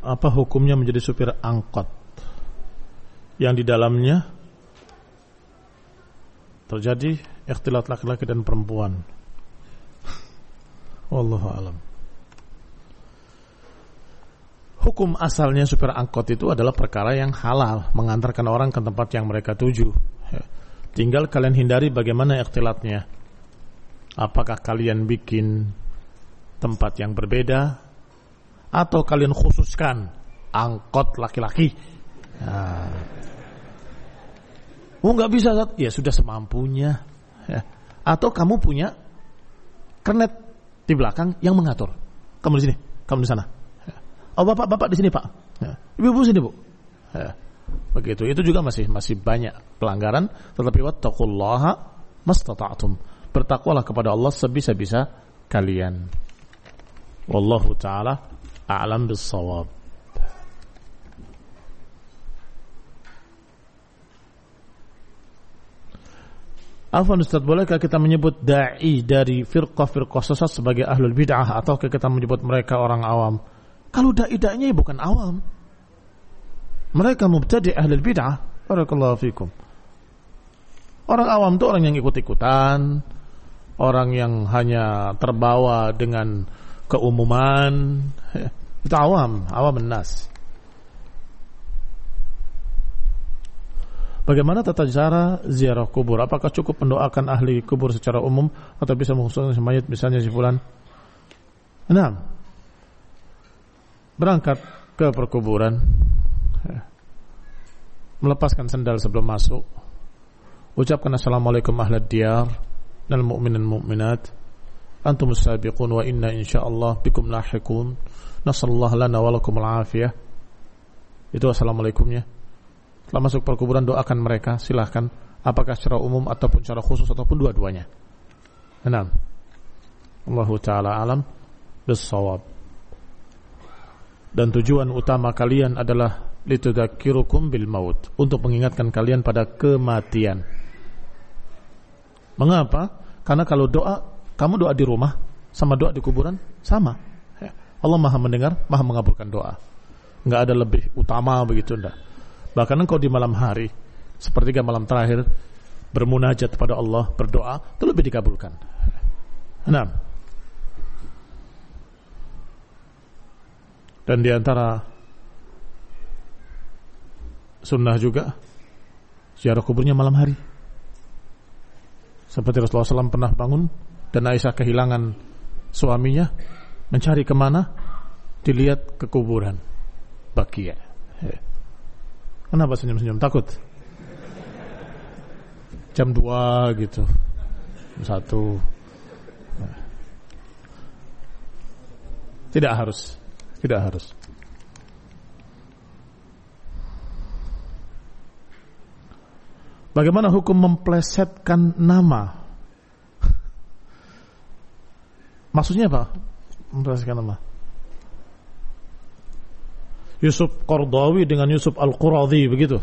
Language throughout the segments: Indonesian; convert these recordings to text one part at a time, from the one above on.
Apa hukumnya menjadi supir angkot yang di dalamnya terjadi ikhtilat laki-laki dan perempuan? Wallahu a'lam. Hukum asalnya supir angkot itu adalah perkara yang halal, mengantarkan orang ke tempat yang mereka tuju. Tinggal kalian hindari bagaimana ikhtilatnya. Apakah kalian bikin tempat yang berbeda, atau kalian khususkan angkot laki-laki? Nggak bisa, ya sudah semampunya. Atau kamu punya kernet di belakang yang mengatur. Kamu di sini, kamu di sana. Oh bapak di sini pak. Ibu sini bu. Begitu. Itu juga masih banyak pelanggaran. Tetapi wattaqullaha mastata'tum. Bertakwalah kepada Allah sebisa-bisa kalian. Wallahu ta'ala a'lam bis-shawab. Afwan Ustaz, bolehkah kita menyebut da'i dari firqah-firqah sesat sebagai ahlul bid'ah, atau kita menyebut mereka orang awam? Kalau da'i-da'inya bukan awam, mereka mubtadi' ahlul bid'ah. Barakallahu fikum. Orang awam itu orang yang ikut-ikutan, orang yang hanya terbawa dengan keumuman. Itu awam nas. Bagaimana tata cara ziarah kubur? Apakah cukup mendoakan ahli kubur secara umum, atau bisa mengkhususkan mayit, misalnya si fulan? Nah, berangkat ke perkuburan, melepaskan sendal sebelum masuk, ucapkan assalamualaikum ahlad diyar dan mu'minin mu'minat, antumus sabiqun wa inna insyaallah bikum lahiqun, nasallallahu lana wa lakumul afiyah. Itu assalamualaikumnya. Setelah masuk perkuburan, doakan mereka, silahkan, apakah secara umum ataupun secara khusus ataupun dua-duanya. Enam. Allahu ta'ala alam bis-shawab. Dan tujuan utama kalian adalah litudzakirukum bil maut, untuk mengingatkan kalian pada kematian. Mengapa? Karena kalau kamu doa di rumah sama doa di kuburan sama. Allah Maha mendengar, Maha mengabulkan doa. Enggak ada lebih utama begitu, enggak. Bahkan engkau di malam hari, sepertiga malam terakhir, bermunajat kepada Allah, berdoa, itu lebih dikabulkan. 6. Dan di antara sunnah juga ziarah kuburnya malam hari. Seperti Rasulullah SAW pernah bangun dan Aisyah kehilangan suaminya, mencari kemana? Dilihat ke kuburan Baqi'. Kenapa senyum-senyum? Takut? Jam 2 gitu, jam 1. Tidak harus. Bagaimana hukum memplesetkan nama? Maksudnya apa? Memplesetkan nama? Yusuf Qardawi dengan Yusuf Al-Quradhi, begitu?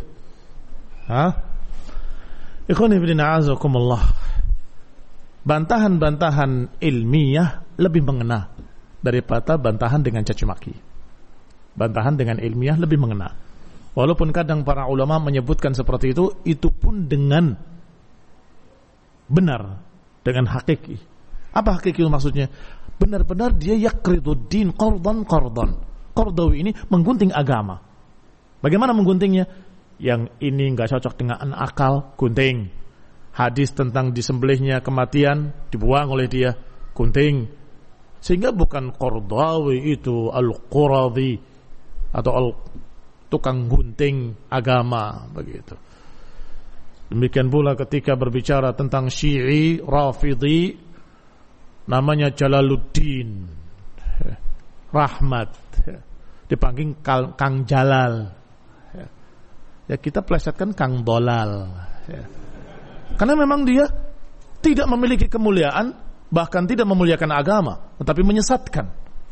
Ikhwani fillah a'azakumullah. Bantahan-bantahan ilmiah lebih mengena daripada bantahan dengan caci maki. Bantahan dengan ilmiah lebih mengena. Walaupun kadang para ulama menyebutkan seperti itu pun dengan benar, dengan hakiki. Apa hakiki maksudnya? Benar-benar dia yaqriduddin qardan. Qardawi ini menggunting agama. Bagaimana mengguntingnya? Yang ini enggak cocok dengan akal, gunting. Hadis tentang disembelihnya kematian dibuang oleh dia, gunting. Sehingga bukan Qardawi itu Al-Quradhi atau tukang gunting agama, begitu. Demikian pula ketika berbicara tentang Syi'i Rafidhi, namanya Jalaluddin Rahmat, dipanggil Kang Jalal. Ya kita plesetkan Kang Dolal. Karena memang dia tidak memiliki kemuliaan, bahkan tidak memuliakan agama, tetapi menyesatkan.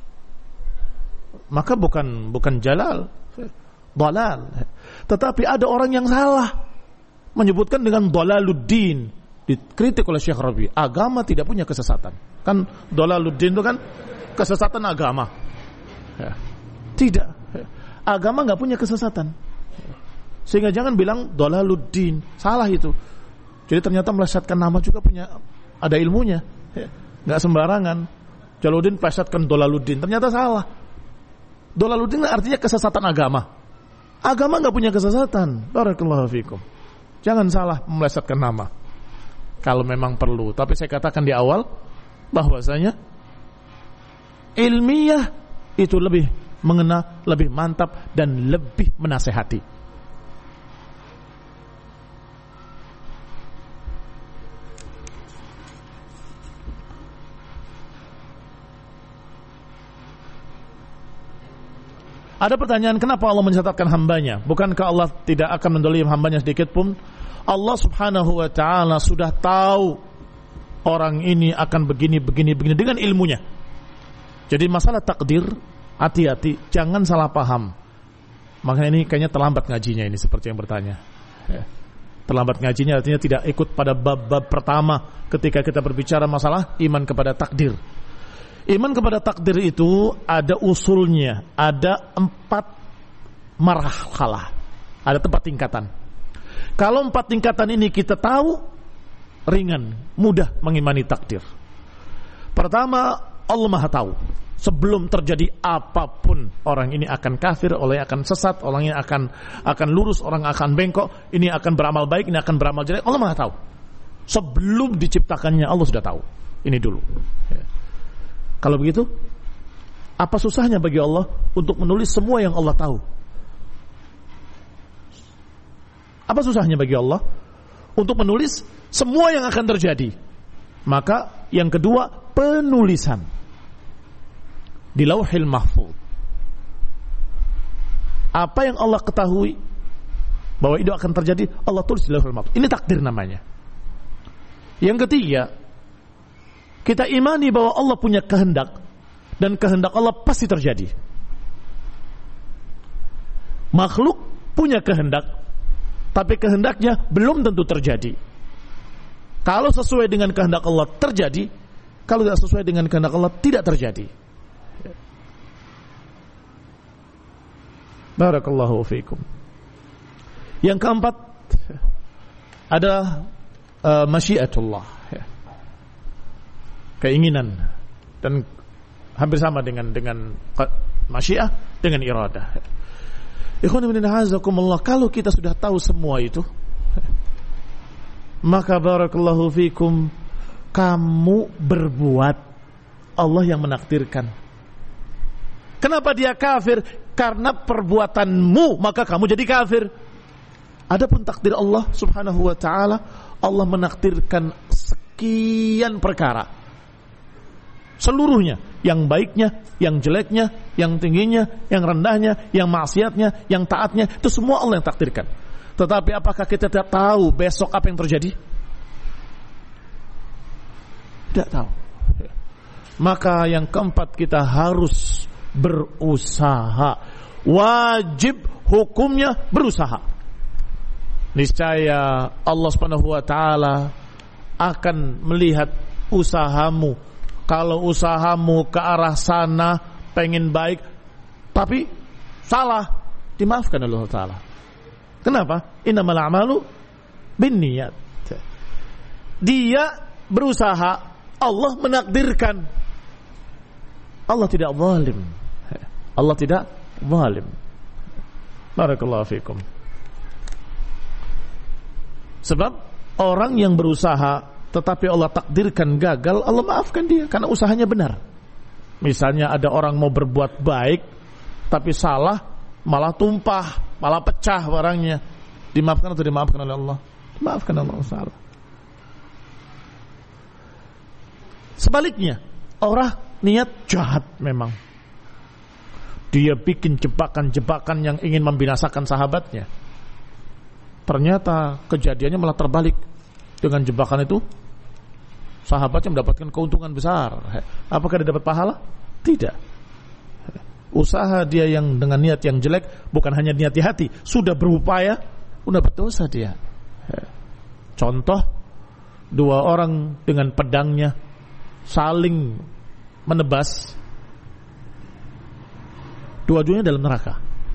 Maka bukan Jalal, Dolal. Tetapi ada orang yang salah menyebutkan dengan Dolaluddin, dikritik oleh Syekh Rabi. Agama tidak punya kesesatan. Kan Dolaluddin itu kan kesesatan agama. Ya. Tidak. Agama nggak punya kesesatan. Sehingga jangan bilang dolaluddin, salah itu. Jadi ternyata melesetkan nama juga ada ilmunya. Nggak sembarangan. Jalaluddin plesetkan dolaluddin, ternyata salah. Dolaluddin artinya kesesatan agama. Agama nggak punya kesesatan. Barakallahu fikum. Jangan salah melesetkan nama. Kalau memang perlu. Tapi saya katakan di awal bahwasanya ilmiah itu lebih mengena, lebih mantap dan lebih menasehati. Ada pertanyaan, kenapa Allah mencatatkan hambanya? Bukankah Allah tidak akan mendolim hambanya sedikit pun? Allah subhanahu wa ta'ala sudah tahu orang ini akan begini dengan ilmunya. Jadi masalah takdir, hati-hati, jangan salah paham. Makanya ini kayaknya terlambat ngajinya ini, seperti yang bertanya. Terlambat ngajinya artinya tidak ikut pada bab-bab pertama ketika kita berbicara masalah iman kepada takdir. Iman kepada takdir itu ada usulnya, ada 4 marhalah, ada 4 tingkatan. Kalau 4 tingkatan ini kita tahu, ringan, mudah mengimani takdir. Pertama, Allah Maha tahu. Sebelum terjadi apapun, orang ini akan kafir, orang ini akan sesat, orang ini akan lurus, orang akan bengkok, ini akan beramal baik, ini akan beramal jelek. Allah Maha tahu. Sebelum diciptakannya Allah sudah tahu. Ini dulu. Kalau begitu, apa susahnya bagi Allah untuk menulis semua yang Allah tahu? Apa susahnya bagi Allah untuk menulis semua yang akan terjadi? Maka yang kedua, penulisan di Lauhil Mahfuz. Apa yang Allah ketahui bahwa itu akan terjadi, Allah tulis di Lauhil Mahfuz. Ini takdir namanya. Yang ketiga, kita imani bahwa Allah punya kehendak, dan kehendak Allah pasti terjadi. Makhluk punya kehendak, tapi kehendaknya belum tentu terjadi. Kalau sesuai dengan kehendak Allah terjadi, kalau tidak sesuai dengan kehendak Allah tidak terjadi. Barakallahu fiikum. Yang keempat ada masyiatullah, keinginan, dan hampir sama dengan masyiah dengan iradah. Ikhwan fillah azakumullah, kalau kita sudah tahu semua itu, maka barakallahu fikum, kamu berbuat, Allah yang menakdirkan. Kenapa dia kafir? Karena perbuatanmu, maka kamu jadi kafir. Adapun takdir Allah subhanahu wa ta'ala, Allah menakdirkan sekian perkara, seluruhnya, yang baiknya, yang jeleknya, yang tingginya, yang rendahnya, yang maksiatnya, yang taatnya, itu semua Allah yang takdirkan. Tetapi apakah kita tidak tahu besok apa yang terjadi? Tidak tahu. Maka yang keempat, kita harus berusaha. Wajib hukumnya berusaha. Niscaya Allah Subhanahu wa ta'ala akan melihat usahamu. Kalau usahamu ke arah sana, pengen baik, tapi salah, dimaafkan oleh Allah Ta'ala. Kenapa? Innamal a'malu binniyat. Dia berusaha, Allah menakdirkan. Allah tidak zalim. Allah tidak zalim. Barakallahu fikum. Sebab orang yang berusaha tetapi Allah takdirkan gagal, Allah maafkan dia karena usahanya benar. Misalnya ada orang mau berbuat baik tapi salah, malah tumpah, malah pecah barangnya, dimaafkan atau dimaafkan oleh Allah? Dimaafkan oleh Allah Ta'ala. Sebaliknya, orang niat jahat memang, dia bikin jebakan-jebakan yang ingin membinasakan sahabatnya, ternyata kejadiannya malah terbalik. Dengan jebakan itu sahabatnya mendapatkan keuntungan besar. Apakah dia dapat pahala? Tidak. Usaha dia yang dengan niat yang jelek, bukan hanya niat di hati, sudah berupaya, sudah berdosa dia. Contoh, 2 orang dengan pedangnya saling menebas. 2 Dua-duanya dalam neraka.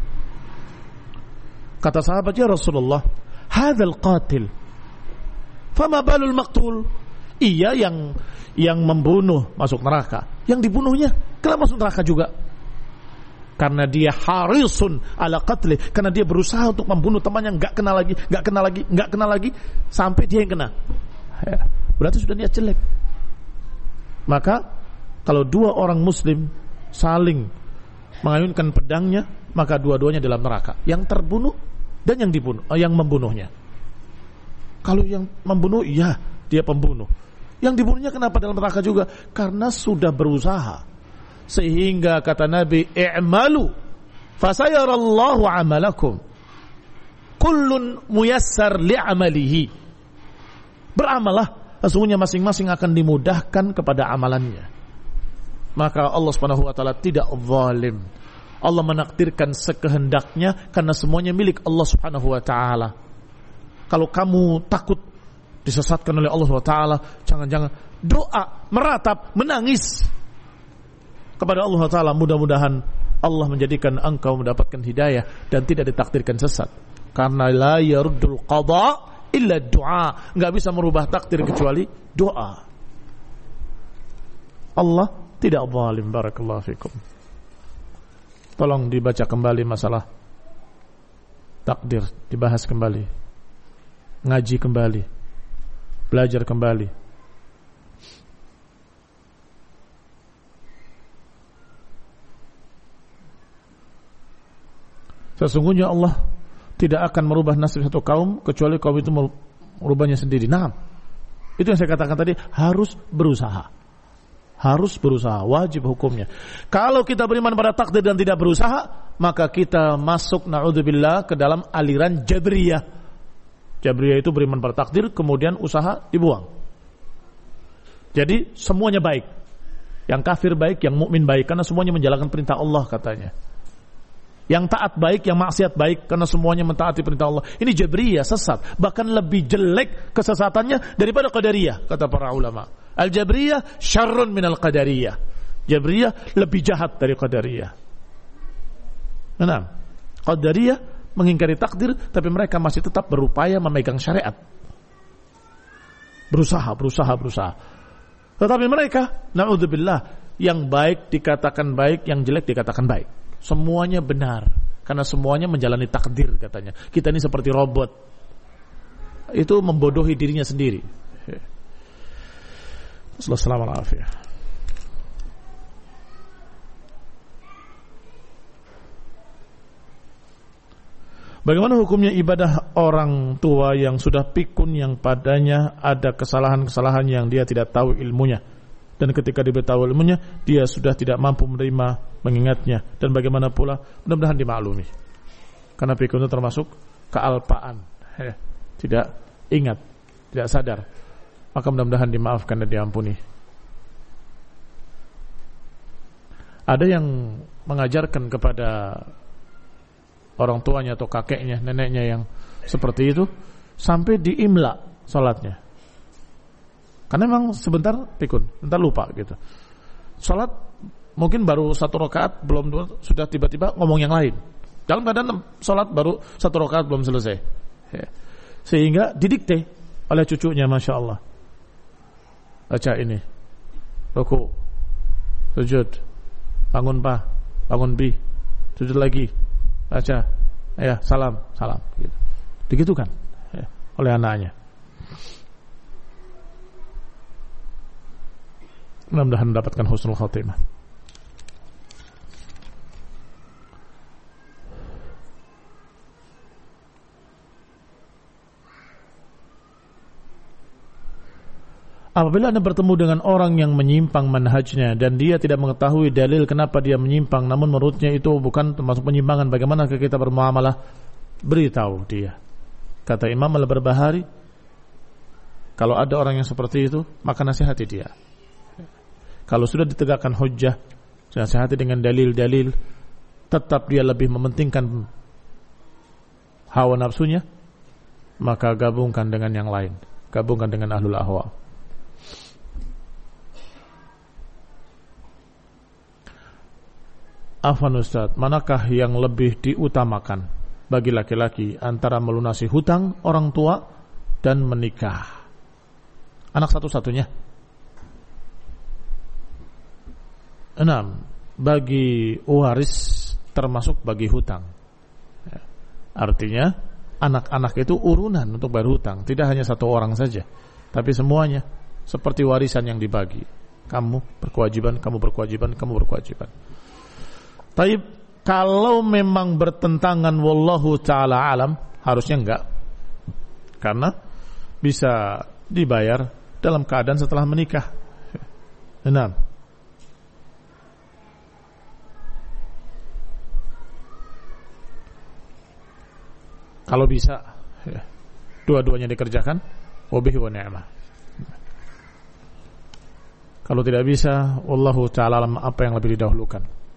Kata sahabat, ya Rasulullah, hadzal qatil, fama balul maqtul? Iya, yang membunuh masuk neraka, yang dibunuhnya kelak masuk neraka juga. Karena dia harisun ala qatli, karena dia berusaha untuk membunuh temannya, nggak kena lagi sampai dia yang kena. Ya, berarti sudah niat jelek. Maka kalau dua orang muslim saling mengayunkan pedangnya, maka dua-duanya dalam neraka. Yang terbunuh dan yang dibunuh, yang membunuhnya. Kalau yang membunuh, iya dia pembunuh. Yang dibunuhnya kenapa dalam neraka juga? Karena sudah berusaha. Sehingga kata Nabi, i'malu fasayarallahu amalakum, kullun muyassar li'amalihi. Beramallah, sesungguhnya masing-masing akan dimudahkan kepada amalannya. Maka Allah Subhanahu wa taala tidak zalim. Allah menakdirkan sekehendaknya karena semuanya milik Allah Subhanahu wa taala. Kalau kamu takut disesatkan oleh Allah Subhanahu wa taala, jangan-jangan doa, meratap, menangis kepada Allah taala, mudah-mudahan Allah menjadikan engkau mendapatkan hidayah dan tidak ditakdirkan sesat. Karena la yaruddul qada illa du'a, enggak bisa merubah takdir kecuali doa. Allah tidak zalim. Barakallahu fikum. Tolong dibaca kembali masalah takdir, dibahas kembali, ngaji kembali, belajar kembali. Sesungguhnya Allah tidak akan merubah nasib satu kaum kecuali kaum itu merubahnya sendiri. Nah, itu yang saya katakan tadi, harus berusaha. Harus berusaha, wajib hukumnya. Kalau kita beriman pada takdir dan tidak berusaha, maka kita masuk, na'udzubillah, ke dalam aliran Jabriyah. Jabriyah itu beriman pada takdir, kemudian usaha dibuang. Jadi semuanya baik. Yang kafir baik, yang mukmin baik, karena semuanya menjalankan perintah Allah katanya. Yang taat baik, yang maksiat baik, karena semuanya mentaati perintah Allah. Ini Jabriyah, sesat. Bahkan lebih jelek kesesatannya daripada Qadariyah, kata para ulama. Al-Jabriyah syarrun minal Qadariyah. Jabriyah lebih jahat dari Qadariyah. Nah, Qadariyah mengingkari takdir, tapi mereka masih tetap berupaya memegang syariat. Berusaha. Tetapi mereka, na'udzubillah, yang baik dikatakan baik, yang jelek dikatakan baik. Semuanya benar, karena semuanya menjalani takdir katanya. Kita ini seperti robot. Itu membodohi dirinya sendiri. Assalamualaikum. Bagaimana hukumnya ibadah orang tua yang sudah pikun, yang padanya ada kesalahan-kesalahan yang dia tidak tahu ilmunya, dan ketika diberitahu ilmunya dia sudah tidak mampu menerima, mengingatnya, dan bagaimana pula, mudah-mudahan dimaklumi. Karena pikun itu termasuk kealpaan, tidak ingat, tidak sadar. Maka mudah-mudahan dimaafkan dan diampuni. Ada yang mengajarkan kepada orang tuanya atau kakeknya, neneknya yang seperti itu, sampai diimla salatnya. Karena memang sebentar pikun, sebentar lupa gitu. Salat mungkin baru 1 rakaat, belum 2, sudah tiba-tiba ngomong yang lain. Dalam keadaan salat baru 1 rakaat belum selesai. Sehingga didikte oleh cucunya, Masya Allah. Baca ini, ruku, sujud, bangun pa, bangun bi, sujud lagi, baca, ya salam, gitu. Begitu kan, oleh anaknya. Mudah-mudahan mendapatkan husnul khatimah. Apabila Anda bertemu dengan orang yang menyimpang manhajnya dan dia tidak mengetahui dalil kenapa dia menyimpang, namun menurutnya itu bukan termasuk penyimpangan, bagaimana kita bermuamalah? Beritahu dia. Kata Imam Al-Barbahari, kalau ada orang yang seperti itu, maka nasihati dia. Kalau sudah ditegakkan hujjah, nasihati dengan dalil-dalil, tetap dia lebih mementingkan hawa nafsunya, maka gabungkan dengan yang lain, gabungkan dengan ahlul ahwa. Afwan Ustaz, manakah yang lebih diutamakan bagi laki-laki antara melunasi hutang orang tua dan menikah? Anak satu-satunya. 6. Bagi waris termasuk bagi hutang. Artinya anak-anak itu urunan untuk bayar hutang, tidak hanya satu orang saja, tapi semuanya seperti warisan yang dibagi. Kamu berkewajiban, kamu berkewajiban, kamu berkewajiban. Taib, kalau memang bertentangan wallahu ta'ala alam, harusnya enggak. Karena bisa dibayar dalam keadaan setelah menikah. 6. Kalau bisa, dua-duanya dikerjakan, wabihi wa ni'mah. Kalau tidak bisa, wallahu ta'ala alam, apa yang lebih didahulukan.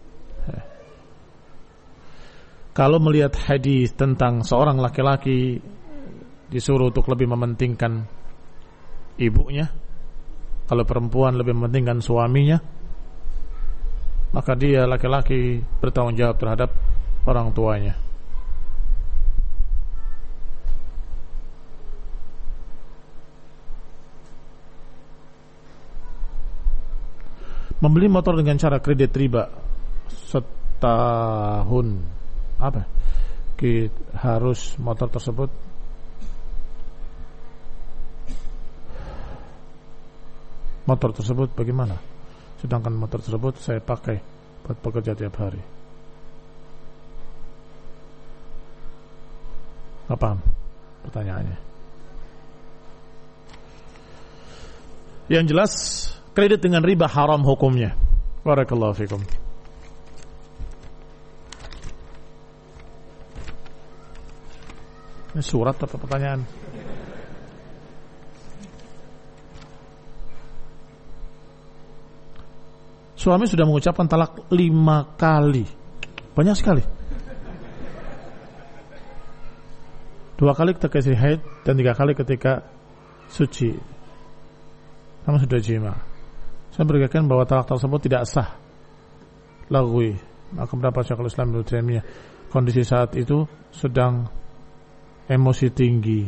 Kalau melihat hadis tentang seorang laki-laki disuruh untuk lebih mementingkan ibunya, kalau perempuan lebih mementingkan suaminya, maka dia laki-laki bertanggung jawab terhadap orang tuanya. Membeli motor dengan cara kredit riba setahun, apa? Harus motor tersebut bagaimana? Sedangkan motor tersebut saya pakai buat bekerja tiap hari. Nggak paham pertanyaannya. Yang jelas kredit dengan riba haram hukumnya. Barakallahu fikum. Ini surat atau pertanyaan? Suami sudah mengucapkan talak 5 kali. Banyak sekali. 2 kali ketika istri haid dan 3 kali ketika suci. Kamu sudah jima. Saya berkeyakinan bahwa talak tersebut tidak sah. Lagwi. Maka berapa Syekhul Islam Ibnu Taimiyah, kondisi saat itu sedang emosi tinggi.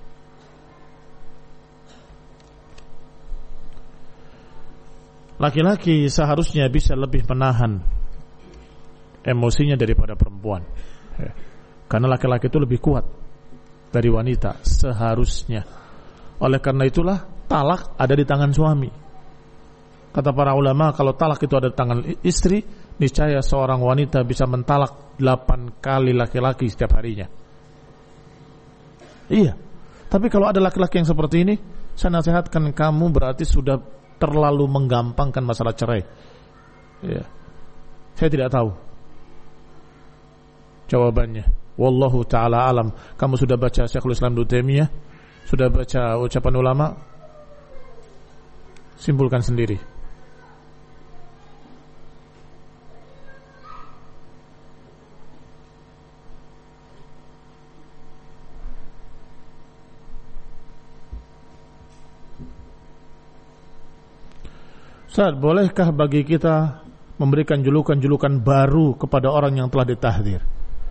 Laki-laki seharusnya bisa lebih menahan emosinya daripada perempuan. Karena laki-laki itu lebih kuat dari wanita seharusnya. Oleh karena itulah talak ada di tangan suami. Kata para ulama, kalau talak itu ada di tangan istri, niscaya seorang wanita bisa mentalak 8 kali laki-laki setiap harinya. Iya. Tapi kalau ada laki-laki yang seperti ini, saya nasihatkan kamu berarti sudah terlalu menggampangkan masalah cerai. Iya. Saya tidak tahu jawabannya. Wallahu ta'ala alam. Kamu sudah baca Syekhul Islam Ibnu Taimiyah? Sudah baca ucapan ulama? Simpulkan sendiri. Ustaz, bolehkah bagi kita memberikan julukan-julukan baru kepada orang yang telah ditahdzir?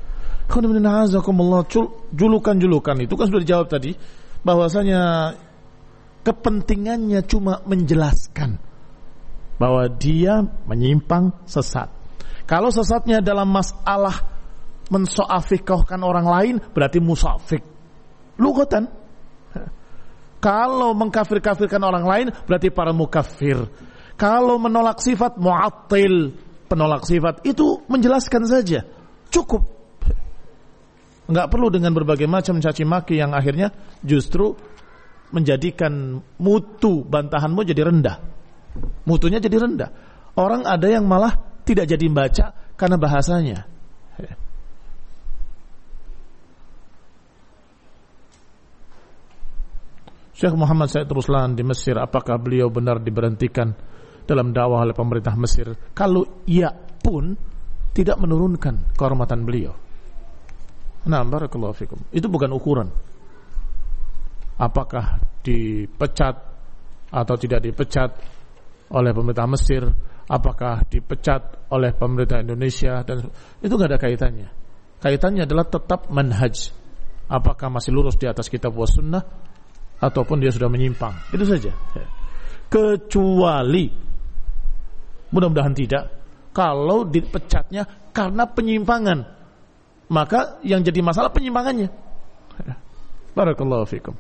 Julukan-julukan itu kan sudah dijawab tadi, bahwasanya kepentingannya cuma menjelaskan bahwa dia menyimpang sesat. Kalau sesatnya dalam masalah mensoafikahkan orang lain, berarti musafik lugatan. Kalau mengkafir-kafirkan orang lain, berarti para mukafir. Kalau menolak sifat, mu'attil, penolak sifat, itu menjelaskan saja, cukup. Enggak perlu dengan berbagai macam caci maki yang akhirnya justru menjadikan mutu bantahanmu jadi rendah. Mutunya jadi rendah. Orang ada yang malah tidak jadi membaca karena bahasanya. Syekh Muhammad Said Ruslan di Mesir, apakah beliau benar diberhentikan dalam dakwah oleh pemerintah Mesir? Kalau iya pun tidak menurunkan kehormatan beliau. Nah, barakallahu fikum. Itu bukan ukuran apakah dipecat atau tidak dipecat oleh pemerintah Mesir, apakah dipecat oleh pemerintah Indonesia, dan itu nggak ada kaitannya. Kaitannya adalah tetap manhaj, apakah masih lurus di atas kitab wa sunnah ataupun dia sudah menyimpang. Itu saja. Kecuali, mudah-mudahan tidak, kalau dipecatnya karena penyimpangan, maka yang jadi masalah penyimpangannya. Barakallahu fikum.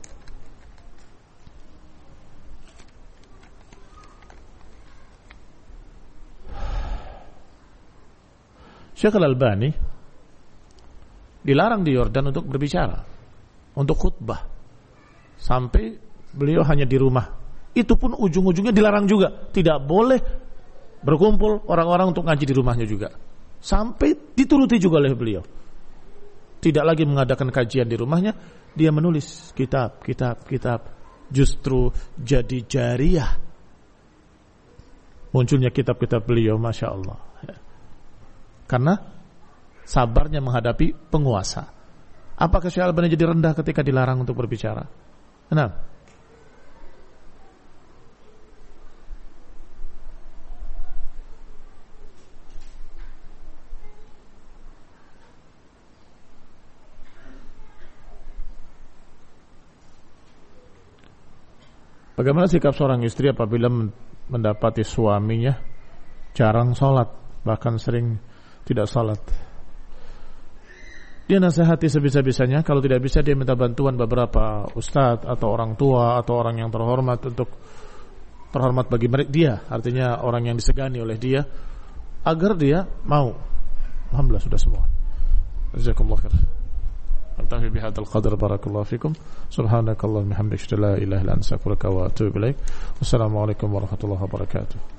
Syekh Al-Albani dilarang di Yordan untuk berbicara, untuk khutbah, sampai beliau hanya di rumah. Itu pun ujung-ujungnya dilarang juga, tidak boleh berkumpul orang-orang untuk ngaji di rumahnya juga, sampai dituruti juga oleh beliau. Tidak lagi mengadakan kajian di rumahnya, dia menulis kitab. Justru jadi jariyah munculnya kitab-kitab beliau, Masya Allah. Karena sabarnya menghadapi penguasa. Apakah Syekh Al-Albani jadi rendah ketika dilarang untuk berbicara? Nah, bagaimana sikap seorang istri apabila mendapati suaminya jarang sholat, bahkan sering tidak sholat? Dia nasihati sebisa-bisanya. Kalau tidak bisa, dia minta bantuan beberapa ustadz atau orang tua atau orang yang terhormat untuk terhormat bagi mereka, dia, artinya orang yang disegani oleh dia, agar dia mau. Alhamdulillah sudah semua. Jazakumullah khair. Alhamdulillah bihadzal qadar, barakallahu fikum. Subhanakallahumma hamdaka, la ilaha illa anta, astaghfiruka wa atubu ilaik. Wassalamualaikum warahmatullahi wabarakatuh.